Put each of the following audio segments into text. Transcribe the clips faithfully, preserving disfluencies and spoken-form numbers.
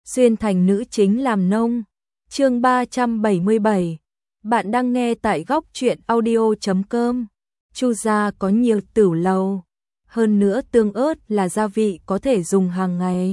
xuyên thành nữ chính làm nông. Chương ba trăm bảy mươi bảy. Bạn đang nghe tại góc truyện audio chấm com. Chu gia có nhiều tửu lầu, hơn nữa tương ớt là gia vị có thể dùng hàng ngày.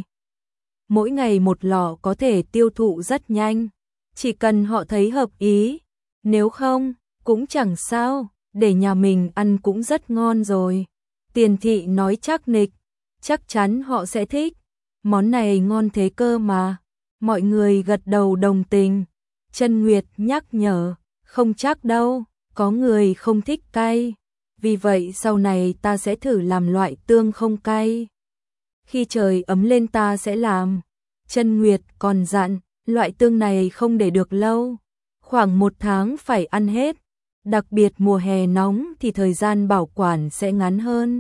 Mỗi ngày một lọ có thể tiêu thụ rất nhanh, chỉ cần họ thấy hợp ý, nếu không cũng chẳng sao, để nhà mình ăn cũng rất ngon rồi. Tiền thị nói chắc nịch, chắc chắn họ sẽ thích, món này ngon thế cơ mà. Mọi người gật đầu đồng tình. Chân Nguyệt nhắc nhở, không chắc đâu, có người không thích cay, vì vậy sau này ta sẽ thử làm loại tương không cay. Khi trời ấm lên ta sẽ làm. Chân Nguyệt còn dặn, loại tương này không để được lâu, khoảng một tháng phải ăn hết, đặc biệt mùa hè nóng thì thời gian bảo quản sẽ ngắn hơn.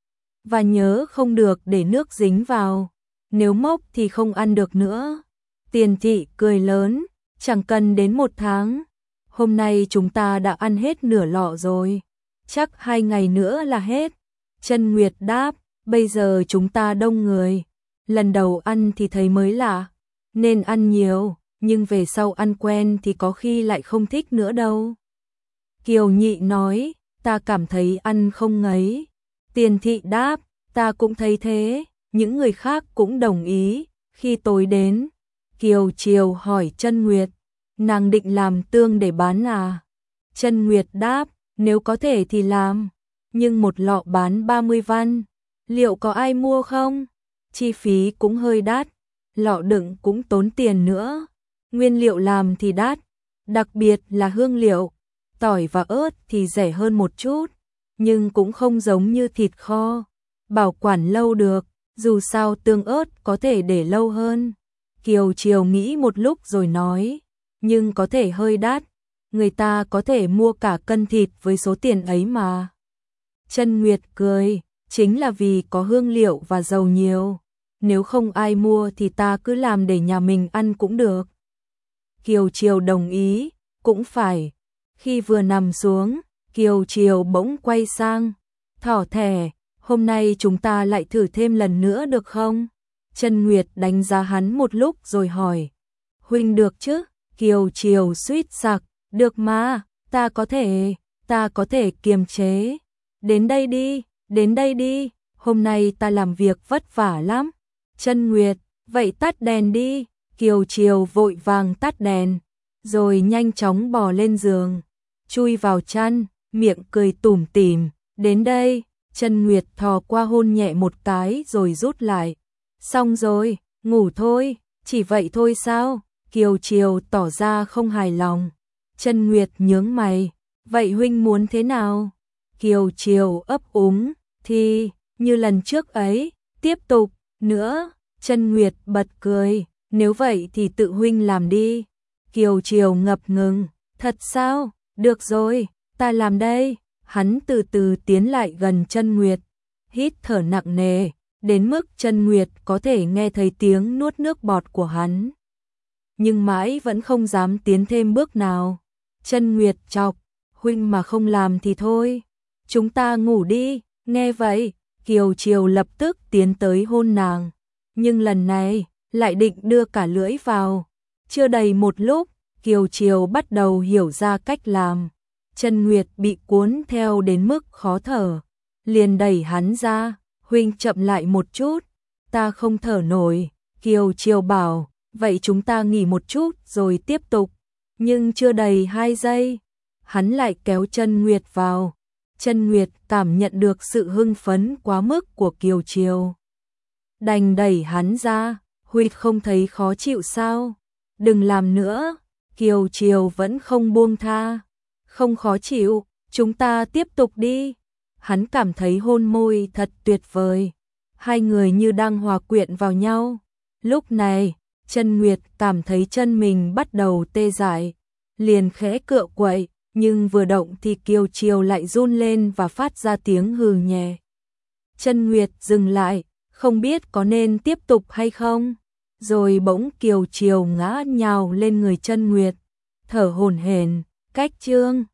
Và nhớ không được để nước dính vào, nếu mốc thì không ăn được nữa. Tiền thị cười lớn, chẳng cần đến một tháng, hôm nay chúng ta đã ăn hết nửa lọ rồi, chắc hai ngày nữa là hết. Chân Nguyệt đáp, bây giờ chúng ta đông người, lần đầu ăn thì thấy mới lạ, nên ăn nhiều, nhưng về sau ăn quen thì có khi lại không thích nữa đâu. Kiều Nhị nói, ta cảm thấy ăn không ngấy. Tiền thị đáp, ta cũng thấy thế, những người khác cũng đồng ý. Khi tối đến, Kiều Triều hỏi Chân Nguyệt, nàng định làm tương để bán à? Chân Nguyệt đáp, nếu có thể thì làm, nhưng một lọ bán ba mươi văn, liệu có ai mua không? Chi phí cũng hơi đắt, lọ đựng cũng tốn tiền nữa, nguyên liệu làm thì đắt, đặc biệt là hương liệu, tỏi và ớt thì rẻ hơn một chút, nhưng cũng không giống như thịt kho, bảo quản lâu được, dù sao tương ớt có thể để lâu hơn. Kiều Triều nghĩ một lúc rồi nói, nhưng có thể hơi đắt, người ta có thể mua cả cân thịt với số tiền ấy mà. Chân Nguyệt cười, chính là vì có hương liệu và dầu nhiều, nếu không ai mua thì ta cứ làm để nhà mình ăn cũng được. Kiều Triều đồng ý, cũng phải. Khi vừa nằm xuống, Kiều Triều bỗng quay sang, thỏ thẻ, hôm nay chúng ta lại thử thêm lần nữa được không? Chân Nguyệt đánh giá hắn một lúc rồi hỏi, huynh được chứ? Kiều Triều suýt sặc, được mà, ta có thể, ta có thể kiềm chế. Đến đây đi, đến đây đi, hôm nay ta làm việc vất vả lắm. Chân Nguyệt, vậy tắt đèn đi. Kiều Triều vội vàng tắt đèn, rồi nhanh chóng bò lên giường, chui vào chăn, miệng cười tủm tỉm, đến đây. Chân Nguyệt thò qua hôn nhẹ một cái rồi rút lại. Xong rồi, ngủ thôi, chỉ vậy thôi sao? Kiều Triều tỏ ra không hài lòng. Chân Nguyệt nhướng mày, vậy huynh muốn thế nào? Kiều Triều ấp úng, thì, như lần trước ấy, tiếp tục, nữa. Chân Nguyệt bật cười, nếu vậy thì tự huynh làm đi. Kiều Triều ngập ngừng, thật sao? Được rồi, ta làm đây. Hắn từ từ tiến lại gần Chân Nguyệt, hít thở nặng nề, đến mức Chân Nguyệt có thể nghe thấy tiếng nuốt nước bọt của hắn. Nhưng mãi vẫn không dám tiến thêm bước nào. Chân Nguyệt chọc, huynh mà không làm thì thôi, chúng ta ngủ đi. Nghe vậy, Kiều Triều lập tức tiến tới hôn nàng, nhưng lần này lại định đưa cả lưỡi vào. Chưa đầy một lúc, Kiều Triều bắt đầu hiểu ra cách làm. Chân Nguyệt bị cuốn theo đến mức khó thở, liền đẩy hắn ra, huynh chậm lại một chút, ta không thở nổi. Kiều Triều bảo, vậy chúng ta nghỉ một chút rồi tiếp tục. Nhưng chưa đầy hai giây, hắn lại kéo Chân Nguyệt vào. Chân Nguyệt cảm nhận được sự hưng phấn quá mức của Kiều Triều, đành đẩy hắn ra. Huynh không thấy khó chịu sao? Đừng làm nữa. Kiều Triều vẫn không buông tha. Không khó chịu, chúng ta tiếp tục đi. Hắn cảm thấy hôn môi thật tuyệt vời, hai người như đang hòa quyện vào nhau. Lúc này, Chân Nguyệt cảm thấy chân mình bắt đầu tê dại, liền khẽ cựa quậy, nhưng vừa động thì Kiều Triều lại run lên và phát ra tiếng hừ nhẹ. Chân Nguyệt dừng lại, không biết có nên tiếp tục hay không, rồi bỗng Kiều Triều ngã nhào lên người Chân Nguyệt, thở hổn hển, cách chương.